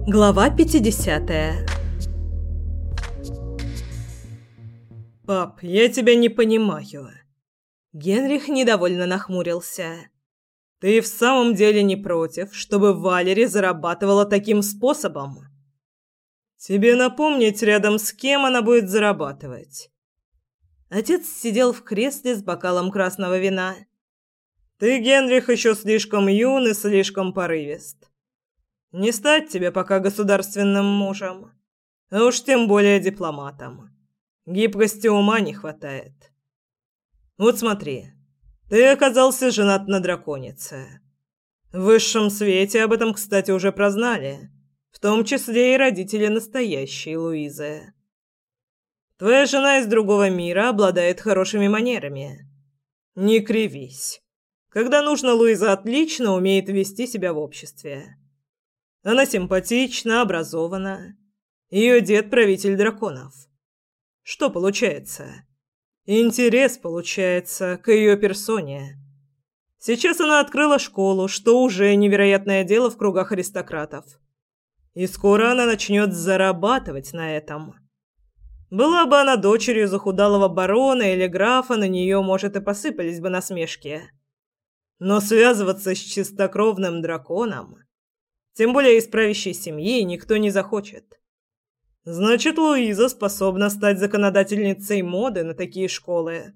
Глава 50. «Пап, я тебя не понимаю». Генрих недовольно нахмурился. «Ты в самом деле не против, чтобы Валери зарабатывала таким способом? Тебе напомнить, рядом с кем она будет зарабатывать?» Отец сидел в кресле с бокалом красного вина. «Ты, Генрих, еще слишком юн и слишком порывист. Не стать тебе пока государственным мужем, а уж тем более дипломатом. Гибкости ума не хватает. Вот смотри, ты оказался женат на драконице. В высшем свете об этом, кстати, уже прознали, в том числе и родители настоящей Луизы. Твоя жена из другого мира обладает хорошими манерами. Не кривись. Когда нужно, Луиза отлично умеет вести себя в обществе. Она симпатична, образована. Ее дед правитель драконов. Что получается? Интерес получается к ее персоне. Сейчас она открыла школу, что уже невероятное дело в кругах аристократов. И скоро она начнет зарабатывать на этом. Была бы она дочерью захудалого барона или графа, на нее, может, и посыпались бы насмешки. Но связываться с чистокровным драконом, тем более из правящей семьи, никто не захочет. Значит, Луиза способна стать законодательницей моды на такие школы.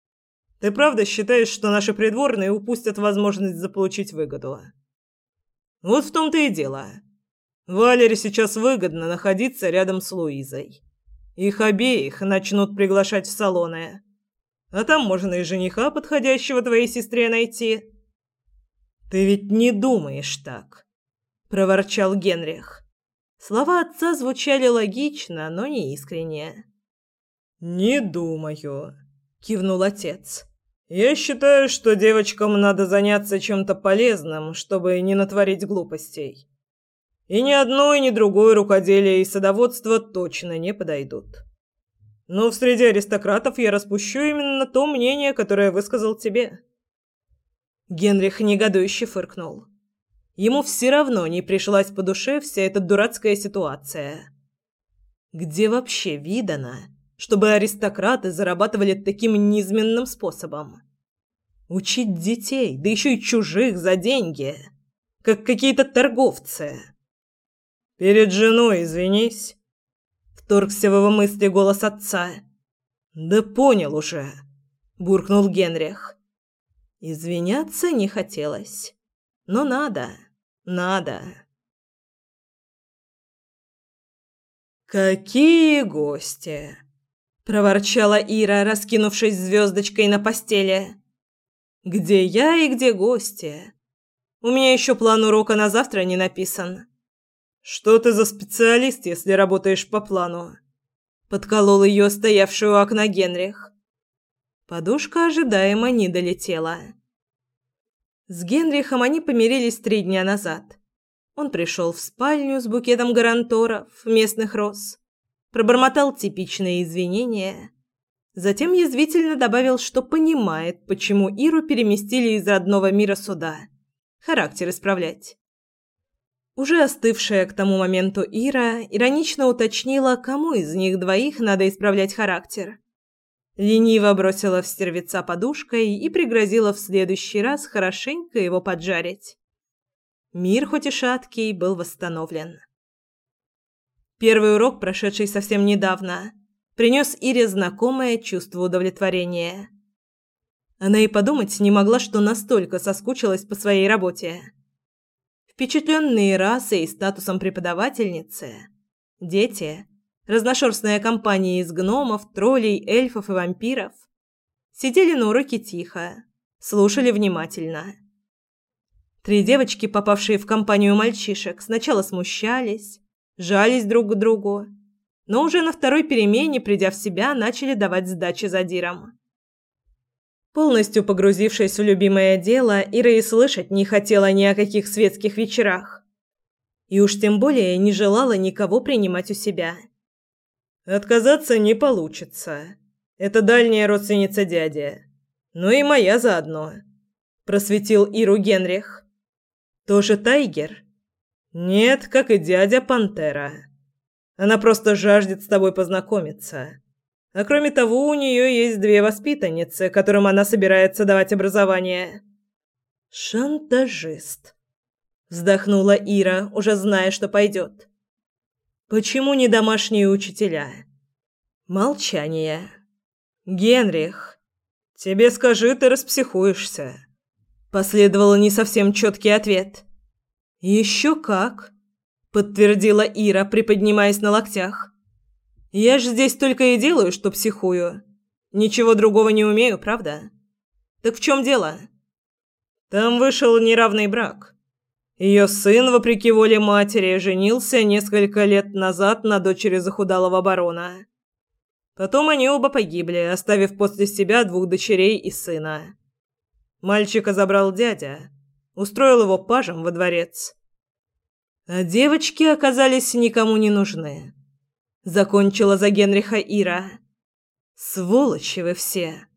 Ты правда считаешь, что наши придворные упустят возможность заполучить выгоду? Вот в том-то и дело. Валере сейчас выгодно находиться рядом с Луизой. Их обеих начнут приглашать в салоны. А там можно и жениха, подходящего твоей сестре, найти. Ты ведь не думаешь так, проворчал Генрих. Слова отца звучали логично, но не искренне. «Не думаю», — кивнул отец. «Я считаю, что девочкам надо заняться чем-то полезным, чтобы не натворить глупостей. И ни одно, и ни другое рукоделие и садоводство точно не подойдут. Но в среде аристократов я распущу именно то мнение, которое высказал тебе». Генрих негодующе фыркнул. Ему все равно не пришлась по душе вся эта дурацкая ситуация. Где вообще видано, чтобы аристократы зарабатывали таким низменным способом? Учить детей, да еще и чужих, за деньги, как какие-то торговцы. «Перед женой извинись», — вторгся в его мысли голос отца. «Да понял уже», — буркнул Генрих. Извиняться не хотелось, но надо. «Какие гости!» – проворчала Ира, раскинувшись звездочкой на постели. «Где я и где гости? У меня еще план урока на завтра не написан». «Что ты за специалист, если работаешь по плану?» – подколол ее стоявший у окна Генрих. Подушка ожидаемо не долетела. С Генрихом они помирились 3 дня назад. Он пришел в спальню с букетом гаранторов, местных роз, пробормотал типичные извинения, затем язвительно добавил, что понимает, почему Иру переместили из родного мира сюда. Характер исправлять. Уже остывшая к тому моменту Ира иронично уточнила, кому из них двоих надо исправлять характер. Лениво бросила в стервеца подушкой и пригрозила в следующий раз хорошенько его поджарить. Мир, хоть и шаткий, был восстановлен. Первый урок, прошедший совсем недавно, принес Ире знакомое чувство удовлетворения. Она и подумать не могла, что настолько соскучилась по своей работе. Впечатленные расой и статусом преподавательницы, дети, разношерстная компания из гномов, троллей, эльфов и вампиров сидели на уроке тихо, слушали внимательно. 3 девочки, попавшие в компанию мальчишек, сначала смущались, жались друг к другу, но уже на второй перемене, придя в себя, начали давать сдачи задирам. Полностью погрузившись в любимое дело, Ира и слышать не хотела ни о каких светских вечерах. И уж тем более не желала никого принимать у себя. «Отказаться не получится. Это дальняя родственница дяди. Ну и моя заодно», – просветил Иру Генрих. «Тоже Тайгер?» Нет, как и дядя Пантера. Она просто жаждет с тобой познакомиться. А кроме того, у нее есть 2 воспитанницы, которым она собирается давать образование. Шантажист. Вздохнула Ира, уже зная, что пойдет. Почему не домашние учителя? Молчание. Генрих. Тебе скажи, ты распсихуешься. Последовал не совсем четкий ответ. Еще как, подтвердила Ира, приподнимаясь на локтях. Я же здесь только и делаю, что психую. Ничего другого не умею, правда? Так в чем дело? Там вышел неравный брак. Ее сын, вопреки воле матери, женился несколько лет назад на дочери захудалого барона. Потом они оба погибли, оставив после себя 2 дочерей и сына. Мальчика забрал дядя, устроил его пажем во дворец. А девочки оказались никому не нужны. Закончила за Генриха Ира. Сволочи вы все.